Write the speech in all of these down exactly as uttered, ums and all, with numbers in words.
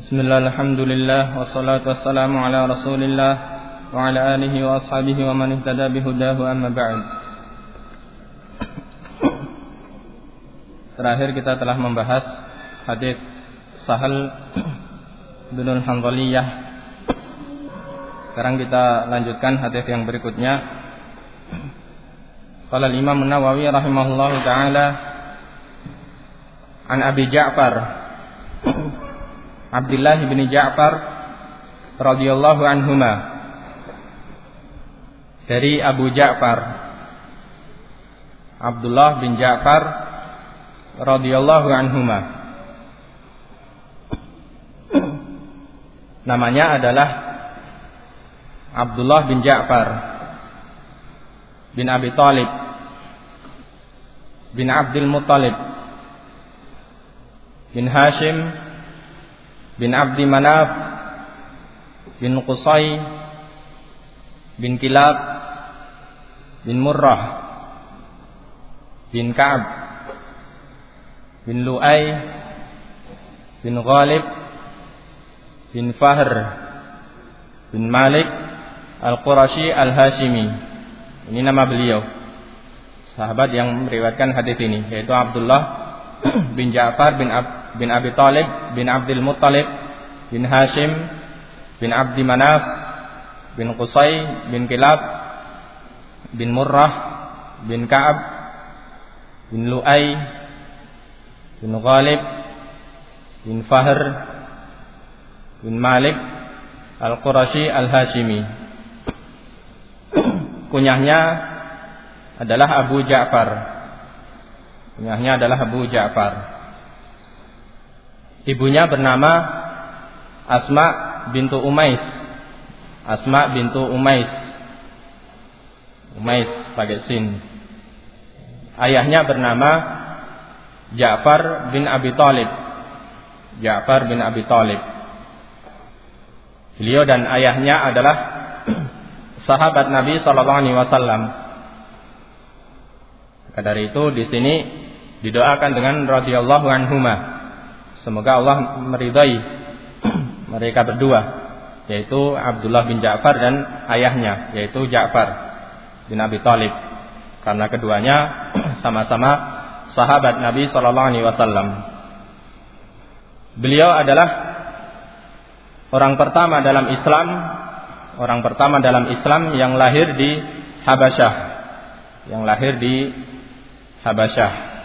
Bismillah, alhamdulillah, wassalatu wassalamu ala rasulillah wa ala alihi wa ashabihi wa man ihtada bihudahu, amma ba'd. Terakhir kita telah membahas hadits Sahal bin Hanzaliyah. Sekarang kita lanjutkan hadits yang berikutnya. Qala al-Imam An-Nawawi rahimahullahu taala an Abi Ja'far Abdullah bin Ja'far radhiyallahu anhuma, dari Abu Ja'far Abdullah bin Ja'far radhiyallahu anhuma. Namanya adalah Abdullah bin Ja'far bin Abi Thalib bin Abdul Muttalib bin Hashim bin Abdi Manaf bin Qusay bin Kilab bin Murrah bin Ka'ab bin Lu'ay bin Ghalib bin Fahr bin Malik Al-Qurashi Al-Hashimi. Ini nama beliau, sahabat yang meriwayatkan hadis ini, yaitu Abdullah bin Ja'far bin, Ab, bin Abi Thalib bin Abdul Muttalib bin Hashim bin Abdi Manaf bin Qusay bin Kilab bin Murrah bin Ka'ab bin Lu'ay bin Ghalib bin Fahr bin Malik Al-Qurashi Al-Hashimi. Kunyahnya adalah Abu Ja'far. Kunyahnya adalah Abu Ja'far. Ibunya bernama Asma bintu Umais. Asma bintu Umais. Umais pakai sin. Ayahnya bernama Ja'far bin Abi Thalib. Ja'far bin Abi Thalib. Beliau dan ayahnya adalah sahabat Nabi sallallahu alaihi wasallam. Maka dari itu di sini didoakan dengan radhiyallahu anhuma. Semoga Allah meridai mereka berdua, yaitu Abdullah bin Ja'far dan ayahnya, yaitu Ja'far bin Abi Thalib, karena keduanya sama-sama sahabat Nabi sallallahu alaihi wasallam. Beliau adalah orang pertama dalam Islam, orang pertama dalam Islam yang lahir di Habasyah, yang lahir di Habasyah.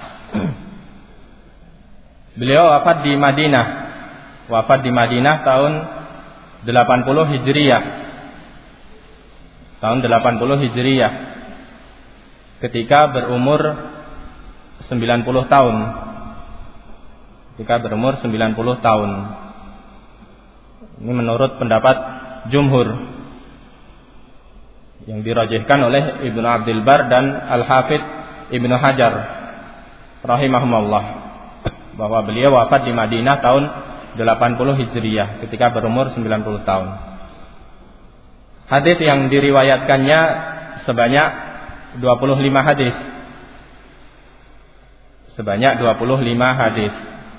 Beliau wafat di Madinah, wafat di Madinah tahun delapan puluh Hijriyah, tahun delapan puluh Hijriyah, ketika berumur sembilan puluh tahun, ketika berumur sembilan puluh tahun. Ini menurut pendapat jumhur yang dirajihkan oleh Ibnu Abdul Bar dan Al-Hafidz Ibnu Hajar rahimahumullah, bahwa beliau wafat di Madinah tahun delapan puluh Hijriyah ketika berumur sembilan puluh tahun. Hadis yang diriwayatkannya sebanyak dua puluh lima hadis. Sebanyak dua puluh lima hadis.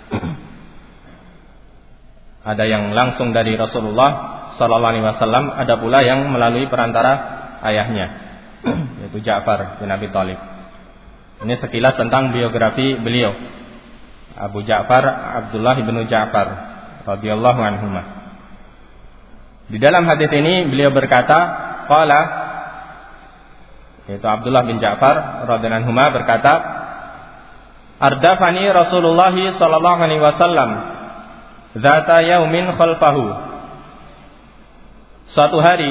Ada yang langsung dari Rasulullah sallallahu alaihi wasallam, ada pula yang melalui perantara ayahnya, yaitu Ja'far bin Abi Thalib. Ini sekilas tentang biografi beliau, Abu Ja'far Abdullah bin Ja'far radhiyallahu anhuma. Di dalam hadis ini beliau berkata, qala, yaitu Abdullah bin Ja'far radhiyallahu anhuma berkata, ardafani Rasulullah sallallahu alaihi wasallam dzata yaumin khalfahu. Suatu hari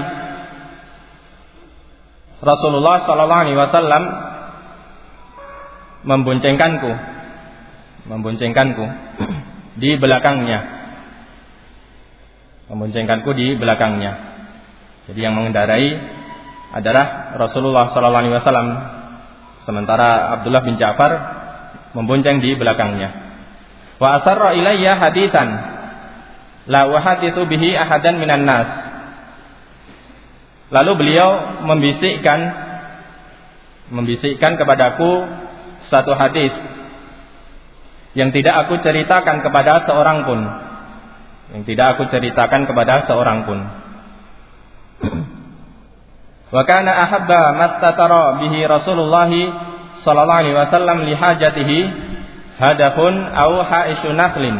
Rasulullah sallallahu alaihi wasallam memboncengkanku memboncengkanku di belakangnya, memboncengkanku di belakangnya. Jadi yang mengendarai adalah Rasulullah sallallahu alaihi wasallam, sementara Abdullah bin Ja'far membonceng di belakangnya. Wa asarra ilayya hadisan la uhadditsu bihi ahadan minan nas. Lalu beliau membisikkan membisikkan kepadaku satu hadis yang tidak aku ceritakan kepada seorang pun. yang tidak aku ceritakan kepada seorang pun. Wa kana ahabba mastatara bihi Rasulullah sallallahu alaihi wasallam li hajatihi hadafun au haishu nakhlin,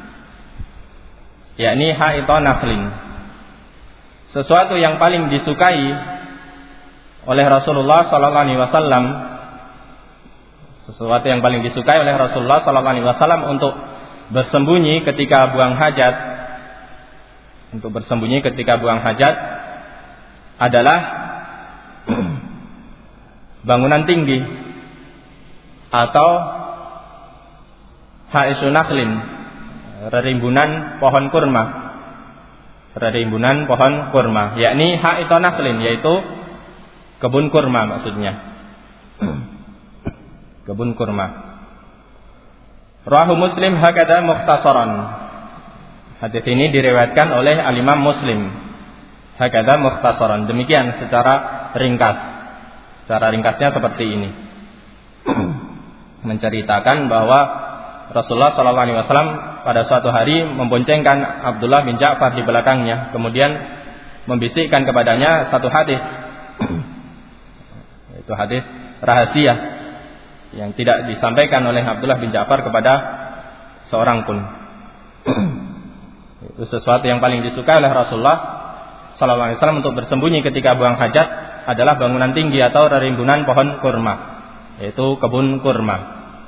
yakni haita nakhlin, sesuatu yang paling disukai oleh Rasulullah sallallahu alaihi wasallam, sesuatu yang paling disukai oleh Rasulullah sallallahu alaihi wasallam untuk bersembunyi ketika buang hajat, untuk bersembunyi ketika buang hajat adalah bangunan tinggi atau haisu nakhlin, rerimbunan pohon kurma, rerimbunan pohon kurma, yakni haita nakhlin, yaitu kebun kurma maksudnya. Kebun kurma. Rawahu Muslim hakadha mukhtasaran. Hadis ini diriwayatkan oleh Al-Imam Muslim hakadha mukhtasaran, demikian secara ringkas. Secara ringkasnya seperti ini. Menceritakan bahwa Rasulullah shallallahu alaihi wasallam pada suatu hari memboncengkan Abdullah bin Ja'far di belakangnya, kemudian membisikkan kepadanya satu hadis. Itu hadis rahasia yang tidak disampaikan oleh Abdullah bin Ja'far kepada seorang pun. Itu sesuatu yang paling disukai oleh Rasulullah shallallahu alaihi wasallam untuk bersembunyi ketika buang hajat adalah bangunan tinggi atau rerimbunan pohon kurma, yaitu kebun kurma.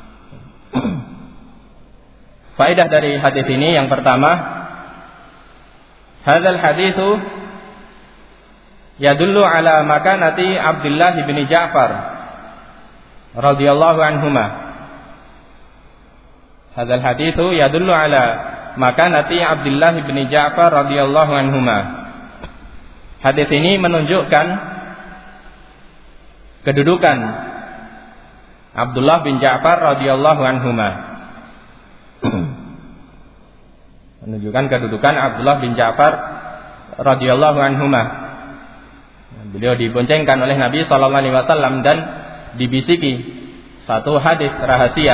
Faedah dari hadis ini yang pertama, hadzal haditsu yadullu ala makanati Abdullah bin Ja'far radhiyallahu anhuma. Hadzal haditsu yadullu ala makanati Abdullah bin Ja'far radhiyallahu anhuma. Hadis ini menunjukkan kedudukan Abdullah bin Ja'far radhiyallahu anhuma. Menunjukkan kedudukan Abdullah bin Ja'far radhiyallahu anhuma. Beliau diboncengkan oleh Nabi sallallahu alaihi wasallam dan dibisiki satu hadis rahasia.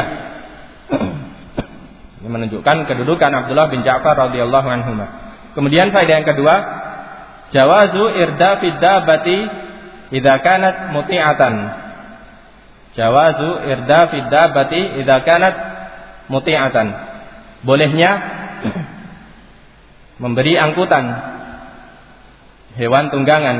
Ini menunjukkan kedudukan Abdullah bin Ja'far radhiyallahu anhuma. Kemudian faedah yang kedua, jawazu irdafid dabbati idza kanat muti'atan. Jawazu irdafid dabbati idza kanat muti'atan. Bolehnya memberi angkutan hewan tunggangan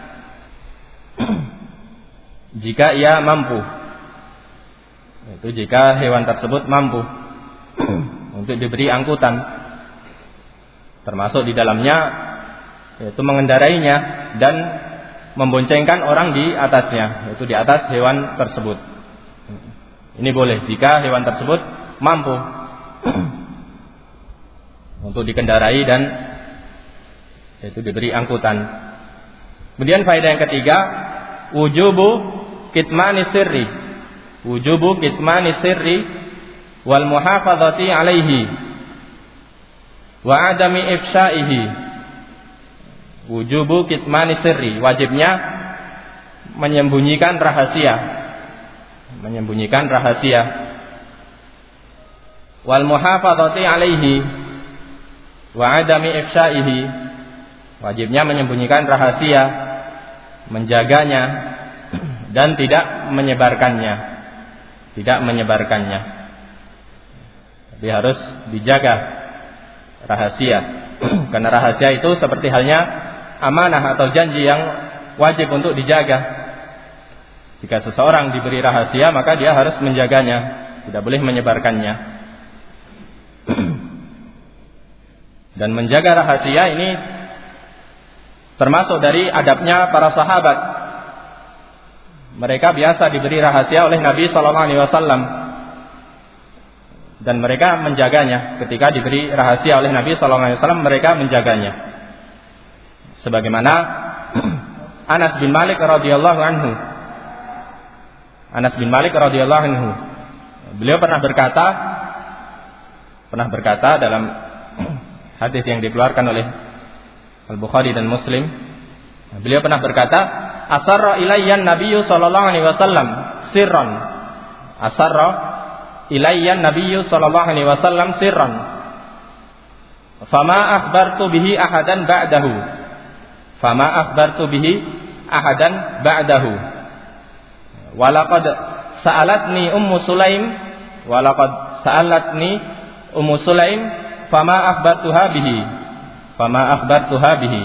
jika ia mampu. Itu jika hewan tersebut mampu untuk diberi angkutan, termasuk di dalamnya yaitu mengendarainya dan memboncengkan orang di atasnya, yaitu di atas hewan tersebut. Ini boleh jika hewan tersebut mampu untuk dikendarai dan yaitu diberi angkutan. Kemudian faedah yang ketiga, wujubu kitmani sirri, wujubu kitmani sirri wal muhafadzati alaihi wa adami ifsaihi. Wujubu kitmani sirri, wajibnya menyembunyikan rahasia, menyembunyikan rahasia. Wal muhafadzati alaihi wa adami ifsaihi, wajibnya menyembunyikan rahasia, menjaganya dan tidak menyebarkannya, tidak menyebarkannya. Tapi harus dijaga rahasia, karena rahasia itu seperti halnya amanah atau janji yang wajib untuk dijaga. Jika seseorang diberi rahasia, maka dia harus menjaganya, tidak boleh menyebarkannya. Dan menjaga rahasia ini termasuk dari adabnya para sahabat. Mereka biasa diberi rahasia oleh Nabi sallallahu alaihi wasallam dan mereka menjaganya. Ketika diberi rahasia oleh Nabi sallallahu alaihi wasallam, mereka menjaganya. Sebagaimana Anas bin Malik radhiyallahu anhu. Anas bin Malik radhiyallahu anhu. Beliau pernah berkata, pernah berkata dalam hadis yang dikeluarkan oleh Al-Bukhari dan Muslim. Beliau pernah berkata, asarra ilayyan nabiyyu sallallahu alaihi wasallam sirran. Asarra ilayyan nabiyyu sallallahu alaihi wasallam sirran. fama akhbartu bihi ahadan ba'dahu. Fama akhbartu bihi ahadan ba'dahu. Walaqad sa'alatni Ummu Sulaim, walaqad sa'alatni Ummu Sulaim fama akhbartuha bihi. Fama akhbartuha bihi.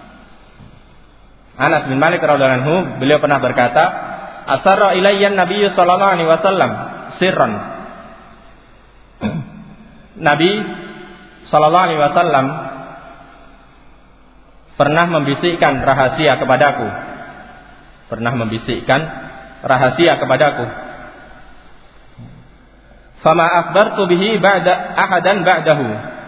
Anas bin Malik radhiyallahu anhu, beliau pernah berkata, asarra ilayya Nabi sallallahu alaihi wasallam sirran. Nabi sallallahu alaihi wasallam pernah membisikkan rahasia kepadaku. Pernah membisikkan rahasia kepadaku. Fama akhbartu bihi ba'da ahadan ba'dahu.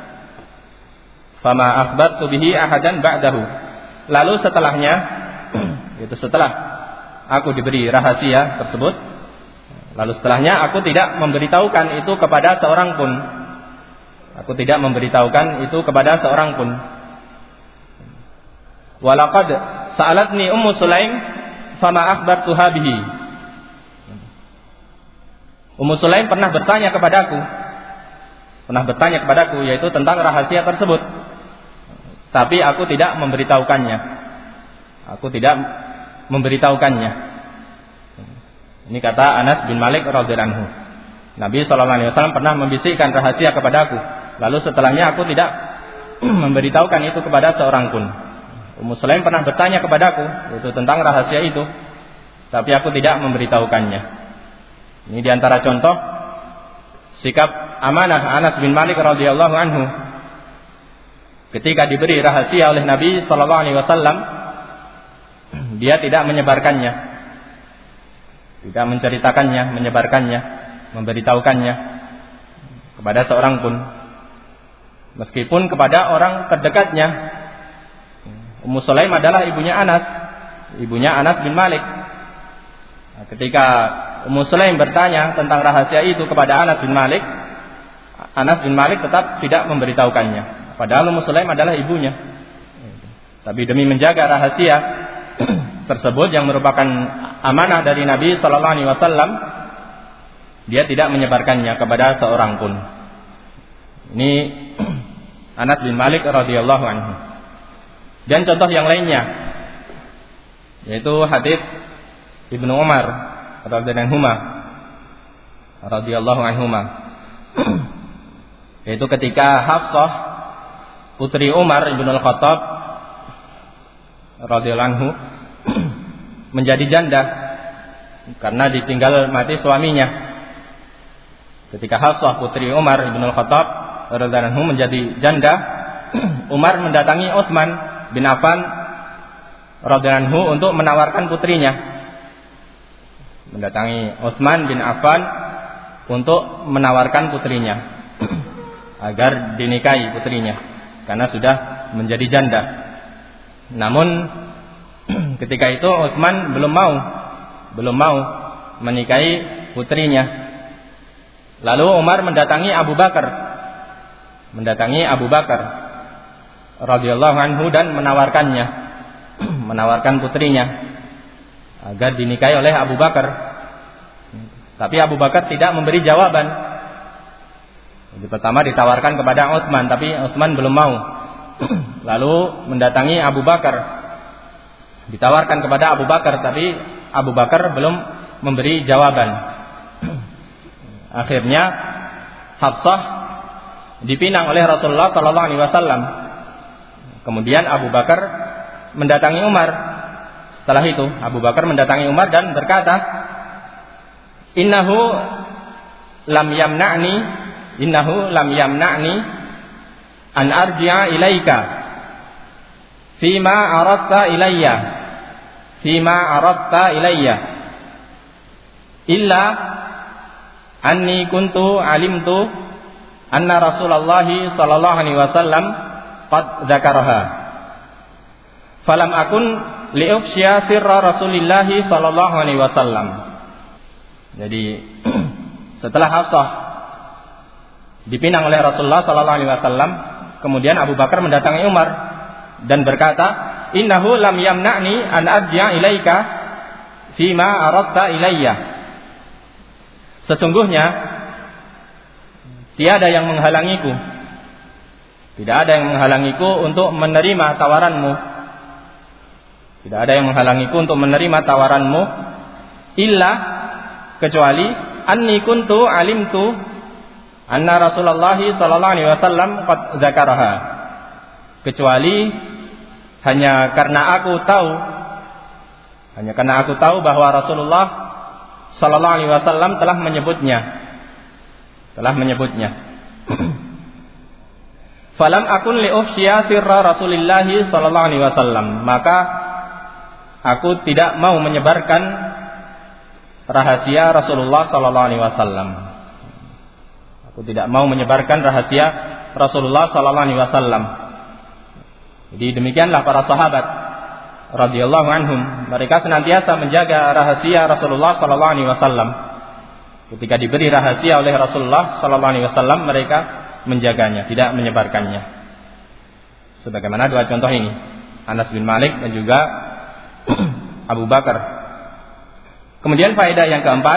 Fama akhbartu bihi ahadan ba'dahu. Lalu setelahnya, itu setelah aku diberi rahasia tersebut, lalu setelahnya aku tidak memberitahukan itu kepada seorang pun. Aku tidak memberitahukan itu kepada seorang pun. Walaqad sa'alatni Ummu Sulaim fama akhbartuha bihi. Ummu Sulaim pernah bertanya kepadaku, pernah bertanya kepadaku yaitu tentang rahasia tersebut, tapi aku tidak memberitahukannya. Aku tidak memberitahukannya. Ini kata Anas bin Malik radhiyallahu anhu. Nabi sallallahu alaihi wasallam pernah membisikkan rahasia kepadaku, lalu setelahnya aku tidak memberitahukan itu kepada seorang pun. Ummu Sulaim pernah bertanya kepadaku yaitu tentang rahasia itu, tapi aku tidak memberitahukannya. Ini diantara contoh sikap amanah Anas bin Malik radhiyallahu anhu ketika diberi rahasia oleh Nabi sallallahu alaihi wasallam, dia tidak menyebarkannya, tidak menceritakannya, menyebarkannya, memberitahukannya kepada seorang pun, meskipun kepada orang terdekatnya. Ummu Sulaim adalah ibunya Anas, ibunya Anas bin Malik. Nah, ketika Ummu Sulaim bertanya tentang rahasia itu kepada Anas bin Malik, Anas bin Malik tetap tidak memberitahukannya, padahal Ummu Sulaim adalah ibunya. Tapi demi menjaga rahasia tersebut yang merupakan amanah dari Nabi sallallahu alaihi wasallam, dia tidak menyebarkannya kepada seorang pun. Ini Anas bin Malik radhiyallahu anhu. Dan contoh yang lainnya yaitu hadis Ibnu Umar radhiyallahu anhuma, yaitu ketika Hafsah putri Umar ibn al-Khattab radhiyallahu anhu menjadi janda karena ditinggal mati suaminya. Ketika Hafsah putri Umar ibn al-Khattab radhiyallahu anhu menjadi janda, Umar mendatangi Utsman bin Affan radhiyallahu anhu untuk menawarkan putrinya. Mendatangi Utsman bin Affan untuk menawarkan putrinya agar dinikahi putrinya karena sudah menjadi janda. Namun ketika itu Utsman belum mau belum mau menikahi putrinya. Lalu Umar mendatangi Abu Bakar mendatangi Abu Bakar radhiyallahu anhu dan menawarkannya, menawarkan putrinya agar dinikahi oleh Abu Bakar. Tapi Abu Bakar tidak memberi jawaban. Jadi pertama ditawarkan kepada Utsman, tapi Utsman belum mau. Lalu mendatangi Abu Bakar, ditawarkan kepada Abu Bakar, tapi Abu Bakar belum memberi jawaban. Akhirnya Hafsah dipinang oleh Rasulullah sallallahu alaihi wasallam. Kemudian Abu Bakar mendatangi Umar. Setelah itu Abu Bakar mendatangi Umar dan berkata, Innahu lam yamna'ni Innahu lam yamna'ni an arji'a ilaika fima aradta ilayya fima aradta ilayya illa anni kuntu alimtu anna Rasulullah sallallahu alaihi wasallam qad dzakaraha falam akun liufsya sirra Rasulillah sallallahu alaihi wasallam. Jadi setelah Hafsah dipinang oleh Rasulullah sallallahu alaihi wasallam, kemudian Abu Bakar mendatangi Umar dan berkata, "Innahu lam yamna'ni an adja ilaika fima aradta ilayya." Sesungguhnya tiada yang menghalangiku Tidak ada yang menghalangiku untuk menerima tawaranmu. Tidak ada yang menghalangiku untuk menerima tawaranmu illa kecuali anni kuntu alimtu anna Rasulullah sallallahu alaihi wasallam qad dzakaraha. Kecuali hanya karena aku tahu hanya karena aku tahu bahwa Rasulullah sallallahu alaihi wasallam telah menyebutnya. Telah menyebutnya. Falam akun li ufshiya sirra Rasulillah sallallahu alaihi wasallam, maka aku tidak mau menyebarkan rahasia Rasulullah sallallahu alaihi wasallam. Aku tidak mau menyebarkan rahasia Rasulullah sallallahu alaihi wasallam. Jadi demikianlah para sahabat radhiyallahu anhum, mereka senantiasa menjaga rahasia Rasulullah sallallahu alaihi wasallam. Ketika diberi rahasia oleh Rasulullah sallallahu alaihi wasallam, mereka menjaganya, tidak menyebarkannya. Sebagaimana dua contoh ini, Anas bin Malik dan juga Abu Bakar. Kemudian faedah yang keempat,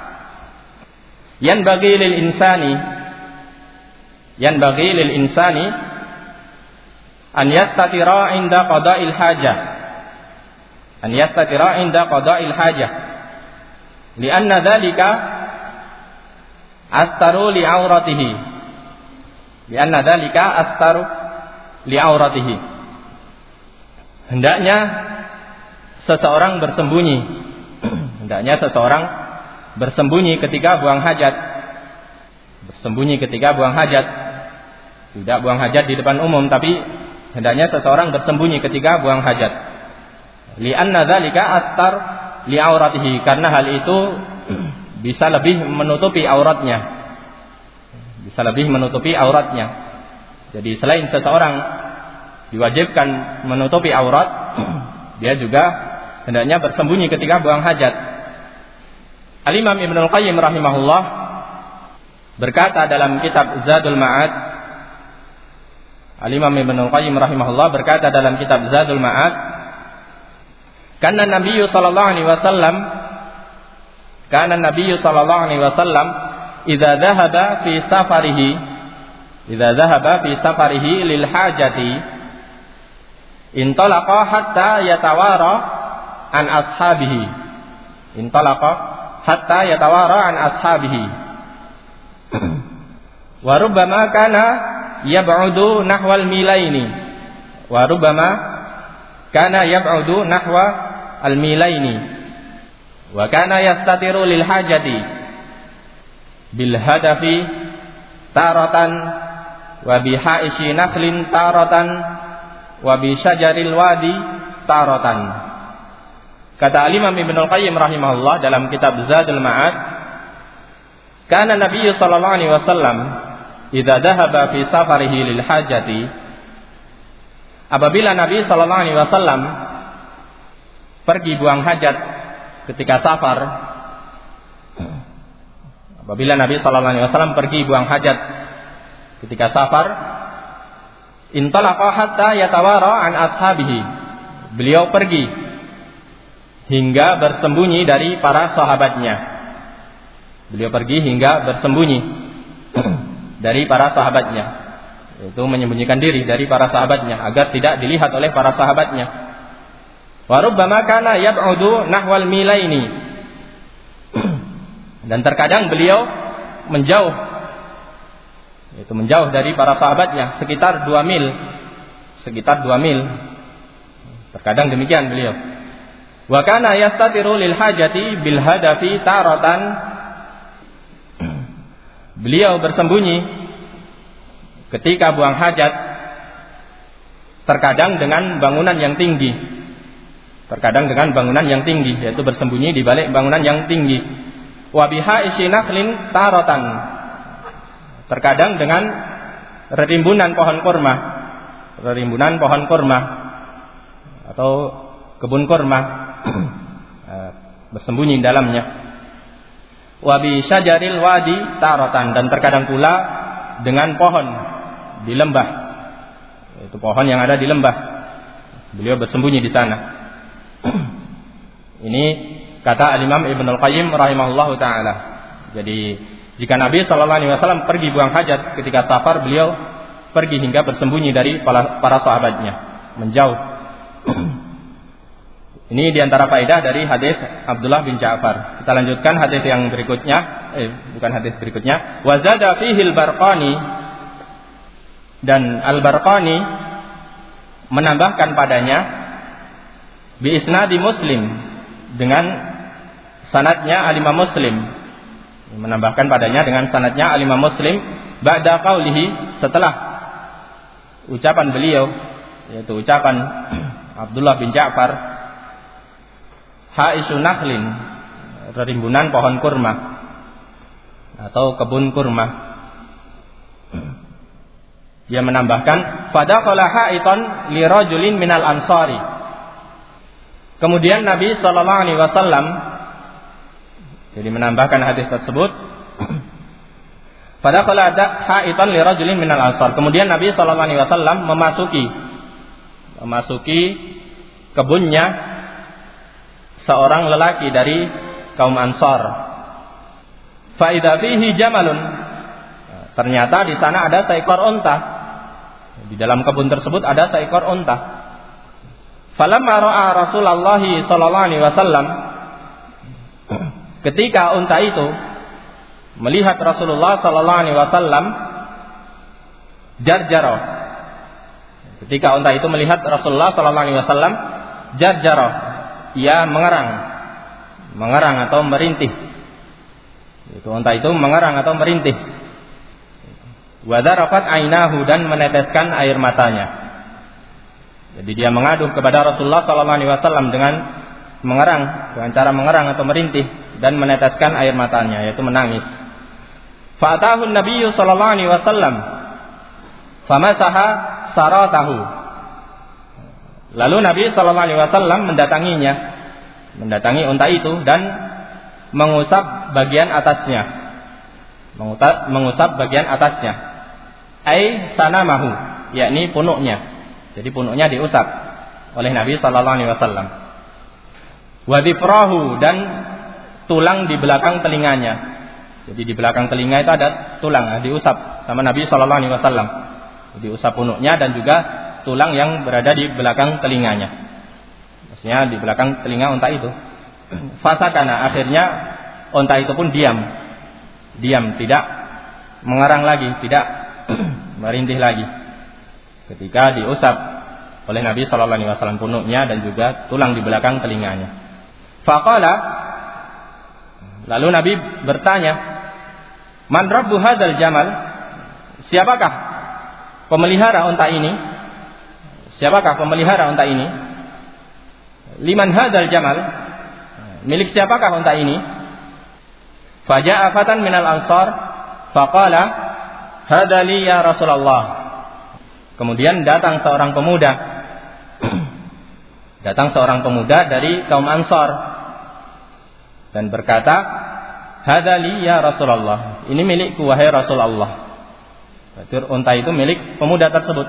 yan bagi lil insani yan bagi lil insani an yastatira inda qada'il hajah an yastatira inda qada'il hajah lianna dzalika astaru li auratihi lianna dzalika astaru li auratihi. Hendaknya seseorang bersembunyi hendaknya seseorang bersembunyi ketika buang hajat bersembunyi ketika buang hajat tidak buang hajat di depan umum, tapi hendaknya seseorang bersembunyi ketika buang hajat. Li'anna dzalika astar li auratihi, karena hal itu bisa lebih menutupi auratnya. Bisa lebih menutupi auratnya. Jadi selain seseorang diwajibkan menutupi aurat, dia juga hendaknya bersembunyi ketika buang hajat. Al-Imam Ibnul Qayyim rahimahullah berkata dalam kitab Zadul Ma'ad Al-Imam Ibnul Qayyim rahimahullah berkata dalam kitab Zadul Ma'ad, Kana Nabi sallallahu alaihi wasallam Kana Nabi sallallahu alaihi wasallam idza dhahaba fi safarihi idza dhahaba fi safarihi lil hajati intalaqa hatta yatawara an ashabihi intalaqa hatta yatawara an ashabihi wa rubbama kana yab'udu nahwal milaini wa rubbama kana yab'udu nahwa al milaini wa kana yastatiru lil hajati bil hadafi taratan wa bi ha'ishi nakhlin taratan wa bi syajaril wadi taratan. Kata Al-Imam Ibnul Qayyim rahimahullah dalam kitab Zadul Ma'ad, kana Nabi sallallahu alaihi wasallam idza dhahaba fi safarihi lil hajati, apabila Nabi sallallahu alaihi wasallam pergi buang hajat ketika safar, apabila Nabi sallallahu alaihi wasallam pergi buang hajat ketika safar, intalaqa hatta yatawara an ashabihi, beliau pergi hingga bersembunyi dari para sahabatnya. Beliau pergi hingga bersembunyi dari para sahabatnya, yaitu menyembunyikan diri dari para sahabatnya agar tidak dilihat oleh para sahabatnya. Wa rubbama kana yab'udu nahwal milaini, dan terkadang beliau menjauh, yaitu menjauh dari para sahabatnya sekitar dua mil, sekitar dua mil. Terkadang demikian beliau. Wa kana yastatiru lil hajati bil hadafi taratan, beliau bersembunyi ketika buang hajat terkadang dengan bangunan yang tinggi, terkadang dengan bangunan yang tinggi, yaitu bersembunyi di balik bangunan yang tinggi. Wa biha isinakhlin taratan, terkadang dengan rerimbunan pohon kurma, rerimbunan pohon kurma atau kebun kurma, bersembunyi di dalamnya. Wa bi syajaril wadi taratan, dan terkadang pula dengan pohon di lembah, yaitu pohon yang ada di lembah, beliau bersembunyi di sana. Ini kata Al-Imam Ibnul Qayyim rahimahullahu taala. Jadi jika Nabi sallallahu alaihi wasallam pergi buang hajat ketika safar, beliau pergi hingga bersembunyi dari para, para sahabatnya, menjauh. Ini diantara faedah dari hadis Abdullah bin Ja'far. Kita lanjutkan hadis yang berikutnya, eh bukan hadis berikutnya. Wa zada fihi al-Barqani, dan Al-Barqani menambahkan padanya bi isnadi Muslim, dengan sanadnya Al-Imam Muslim. Menambahkan padanya dengan sanadnya Al-Imam Muslim ba'da qaulihi, setelah ucapan beliau, yaitu ucapan Abdullah bin Ja'far, Ha'isu nakhlin, rimbunan pohon kurma atau kebun kurma. Dia menambahkan fadakhala ha'itan li rajulin minal ansari. Kemudian Nabi sallallahu alaihi wasallam, jadi menambahkan hadis tersebut, fadakhala ha'itan li rajulin minal ansar. Kemudian Nabi sallallahu alaihi wasallam memasuki memasuki kebunnya seorang lelaki dari kaum Ansar. Fa idza fihi jamalun, ternyata di sana ada seekor unta. Di dalam kebun tersebut ada seekor unta. Falamma ra'a Rasulullah sallallahu alaihi wasallam, ketika unta itu melihat Rasulullah sallallahu alaihi wasallam, jarjara. Ketika unta itu melihat Rasulullah sallallahu alaihi wasallam, jarjara, ia mengerang, mengerang atau merintih. Itu unta itu mengerang atau merintih. Wa darafat ainahu, dan meneteskan air matanya. Jadi dia mengadu kepada Rasulullah sallallahu alaihi wasallam dengan mengerang, dengan cara mengerang atau merintih dan meneteskan air matanya, yaitu menangis. Fa'atahu an-nabiyyu sallallahu alaihi wasallam famasaha saratahu. Lalu Nabi sallallahu alaihi wasallam mendatanginya, mendatangi unta itu dan mengusap bagian atasnya. Mengusap, mengusap bagian atasnya. Ai sanamahu, yakni punuknya. Jadi punuknya diusap oleh Nabi sallallahu alaihi wasallam. Wa dhifrahu, dan tulang di belakang telinganya. Jadi di belakang telinga itu ada tulang, diusap sama Nabi sallallahu alaihi wasallam. Diusap punuknya dan juga tulang yang berada di belakang telinganya. Maksudnya di belakang telinga unta itu. Fasakana, akhirnya unta itu pun diam. Diam, tidak mengerang lagi, tidak merintih lagi. Ketika diusap oleh Nabi sallallahu alaihi wasallam punuknya dan juga tulang di belakang telinganya. Faqala, lalu Nabi bertanya, "Man rabbu hadzal jamal?" Siapakah pemelihara unta ini? Siapakah pemelihara unta ini? Liman hadzal jamal? Milik siapakah unta ini? Faja'a fatan minal ansar faqala hadza li ya Rasulullah. Kemudian datang seorang pemuda. Datang seorang pemuda dari kaum Ansar dan berkata, hadza li ya Rasulullah. Ini milikku wahai Rasulullah. Berarti unta itu milik pemuda tersebut.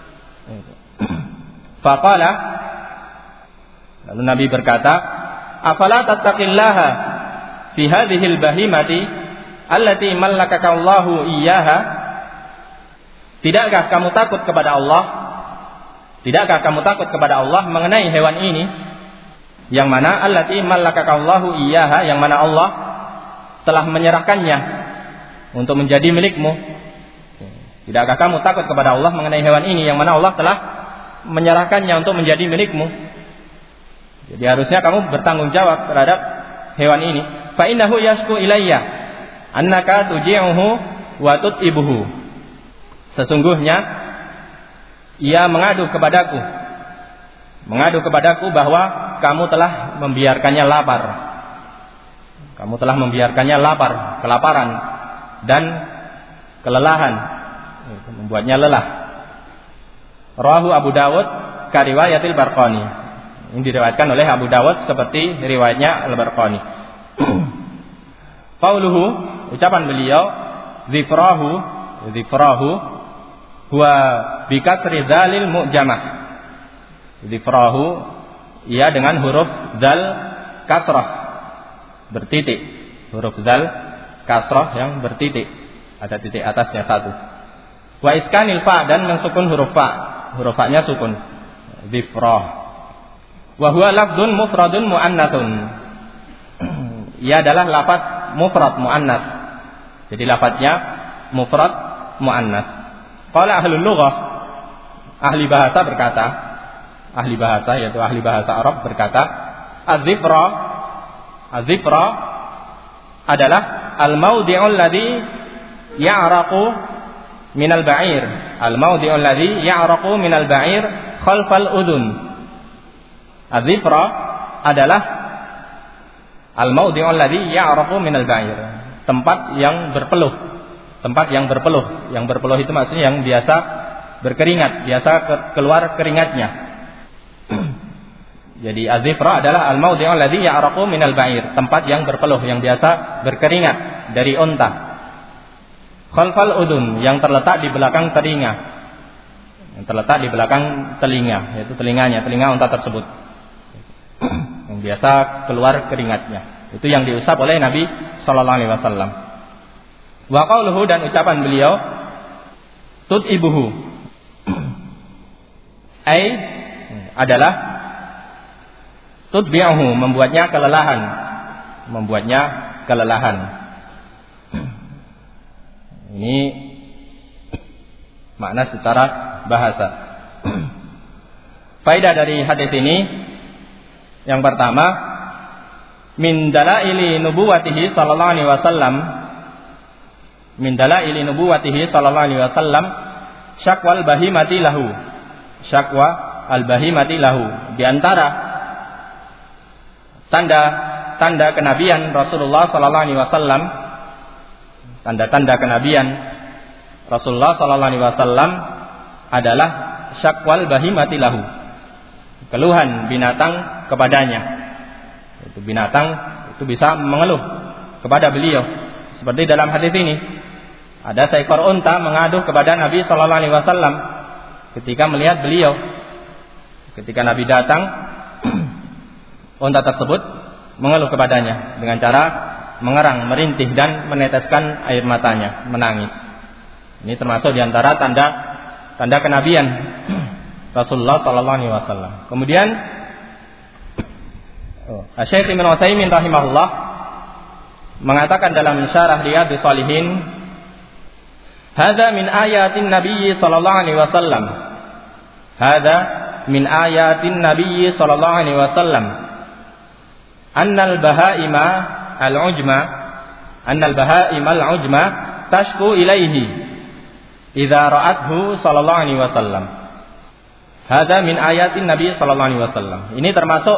Faqala, lalu Nabi berkata, afala tattaqillaha fi hadhil bahimati allati mallakaka Allahu iyyaha? Tidakkah kamu takut kepada Allah? Tidakkah kamu takut kepada Allah mengenai hewan ini yang mana allati mallakaka Allahu iyyaha, yang mana Allah telah menyerahkannya untuk menjadi milikmu? Tidakkah kamu takut kepada Allah mengenai hewan ini yang mana Allah telah menyerahkannya untuk menjadi milikmu? Jadi harusnya kamu bertanggung jawab terhadap hewan ini. Fa innahu yashku ilayya annaka tuji'uhu wa tut'ibuhu. Sesungguhnya ia mengadu kepadaku, mengadu kepadaku bahwa kamu telah membiarkannya lapar. Kamu telah membiarkannya lapar, kelaparan dan kelelahan, membuatnya lelah. Rawahu Abu Dawud kariwayatil Barqani. Ini diriwayatkan oleh Abu Dawud seperti riwayatnya Al-Barqani. Qauluhu, ucapan beliau, dzifrahu, dzifrahu huwa bi kasri dzalil mu'jamah. Dzifrahu ia dengan huruf dzal kasrah bertitik. Huruf dzal kasrah yang bertitik, ada titik atasnya satu. Wa iskanil fa, dan mensukun huruf fa. Huruf fa-nya sukun. Dhifra. Wa huwa lafdun mufradun muannatsun. Ia adalah lafaz mufrad muannas. Jadi lafaznya mufrad muannas. Qala ahlul lughah, ahli bahasa berkata, ahli bahasa yaitu ahli bahasa Arab berkata, az-zifra, az-zifra adalah al-mawdi'ul ladzi ya'raqu minal ba'ir. Al-mawdi'ul ladzi ya'raqu minal ba'ir khalfal udun. Az-zifra adalah al-mawdi'ul ladzi ya'raqu minal ba'ir, tempat yang berpeluh. Tempat yang berpeluh. Yang berpeluh itu maksudnya yang biasa berkeringat, biasa keluar keringatnya. Jadi az-zifra adalah al-mawdi'ul ladzi ya'raqu minal ba'ir, tempat yang berpeluh, yang biasa berkeringat dari unta. Khalfal udun, yang terletak di belakang telinga. Yang terletak di belakang telinga, yaitu telinganya, telinga unta tersebut. Yang biasa keluar keringatnya. Itu yang diusap oleh Nabi sallallahu alaihi wasallam. Wa qauluhu, dan ucapan beliau, tud'ibuhu, ai adalah tudbi'uhu, membuatnya kelelahan, membuatnya kelelahan. Ini makna secara bahasa. Faedah dari hadis ini yang pertama, min dalaili nubuwatihi sallallahu alaihi wasallam, min dalaili nubuwatihi sallallahu alaihi wasallam syakwal bahimati lahu, syakwa al bahimati lahu, di antara tanda-tanda kenabian Rasulullah sallallahu alaihi wasallam, tanda-tanda kenabian Rasulullah sallallahu alaihi wasallam adalah syakwal bahimati lahu, keluhan binatang kepadanya. Itu binatang itu bisa mengeluh kepada beliau. Seperti dalam hadis ini, ada seekor unta mengadu kepada Nabi sallallahu alaihi wasallam ketika melihat beliau. Ketika Nabi datang, unta tersebut mengeluh kepadanya dengan cara mengerang, merintih, dan meneteskan air matanya, menangis. Ini termasuk diantara tanda tanda kenabian Rasulullah sallallahu alaihi wasallam. Kemudian oh, Syekh Ibnu Utsaimin rahimahullah mengatakan dalam syarah Riyadhus Shalihin, hadza min ayatin nabiyyi sallallahu alaihi wasallam. Hadza min ayatin nabiyyi sallallahu alaihi wasallam. Annal bahaima al-ujma, annal bahaima al-ujma tashku ilaihi idza ra'athu sallallahu alaihi wasallam. Hadza min ayatin nabiy sallallahu alaihi wasallam. Ini termasuk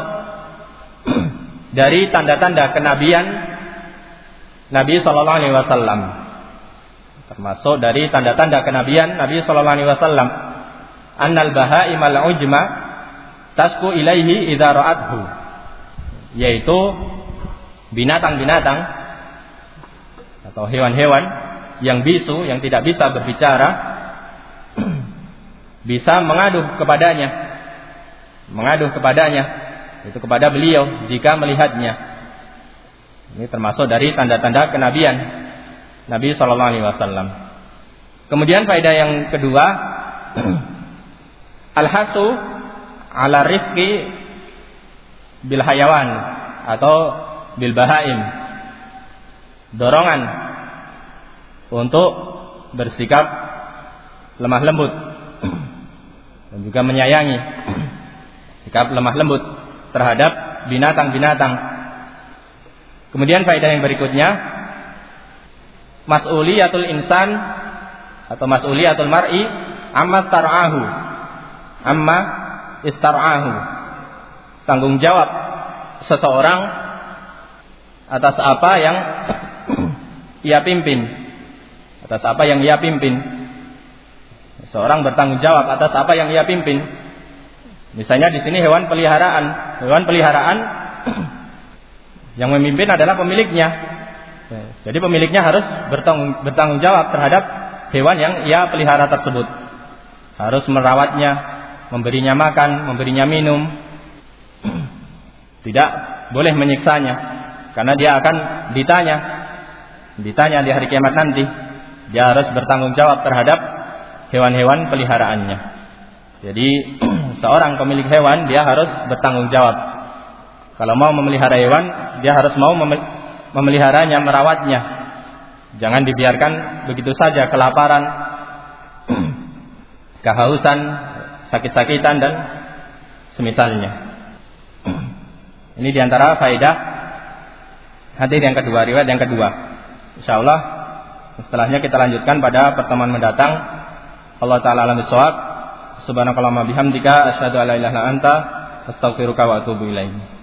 dari tanda-tanda kenabian Nabi sallallahu alaihi wasallam. Termasuk dari tanda-tanda kenabian Nabi sallallahu alaihi wasallam. Annal bahaim al-ujma tasku ilaihi idza ra'athu, yaitu binatang-binatang atau hewan-hewan yang bisu, yang tidak bisa berbicara, bisa mengadu kepadanya, mengadu kepadanya, itu kepada beliau jika melihatnya. Ini termasuk dari tanda-tanda kenabian Nabi sallallahu alaihi wasallam. Kemudian faedah yang kedua, al-hasu ala rifqi bil hayawan atau bil bahaim, dorongan untuk bersikap lemah lembut dan juga menyayangi, sikap lemah lembut terhadap binatang-binatang. Kemudian faedah yang berikutnya, mas'uliyatul insan atau mas'uliyatul mar'i amma star'ahu, amma istar'ahu, tanggung jawab seseorang atas apa yang ia pimpin, atas apa yang ia pimpin. Seorang bertanggung jawab atas apa yang ia pimpin. Misalnya di sini hewan peliharaan, hewan peliharaan yang memimpin adalah pemiliknya. Jadi pemiliknya harus bertanggung, bertanggung jawab terhadap hewan yang ia pelihara tersebut. Harus merawatnya, memberinya makan, memberinya minum. Tidak boleh menyiksanya, karena dia akan ditanya, ditanya di hari kiamat nanti. Dia harus bertanggung jawab terhadap hewan-hewan peliharaannya. Jadi seorang pemilik hewan dia harus bertanggung jawab. Kalau mau memelihara hewan, dia harus mau memeliharanya, merawatnya. Jangan dibiarkan begitu saja kelaparan, kehausan, sakit-sakitan dan semisalnya. Ini diantara faedah hadis yang kedua, riwayat yang kedua. Insyaallah setelahnya kita lanjutkan pada pertemuan mendatang. Allah taala alam bisawab. Subhanakallahumma bihamdika asyhadu an la ilaha illa anta astaghfiruka wa atubu ilaik.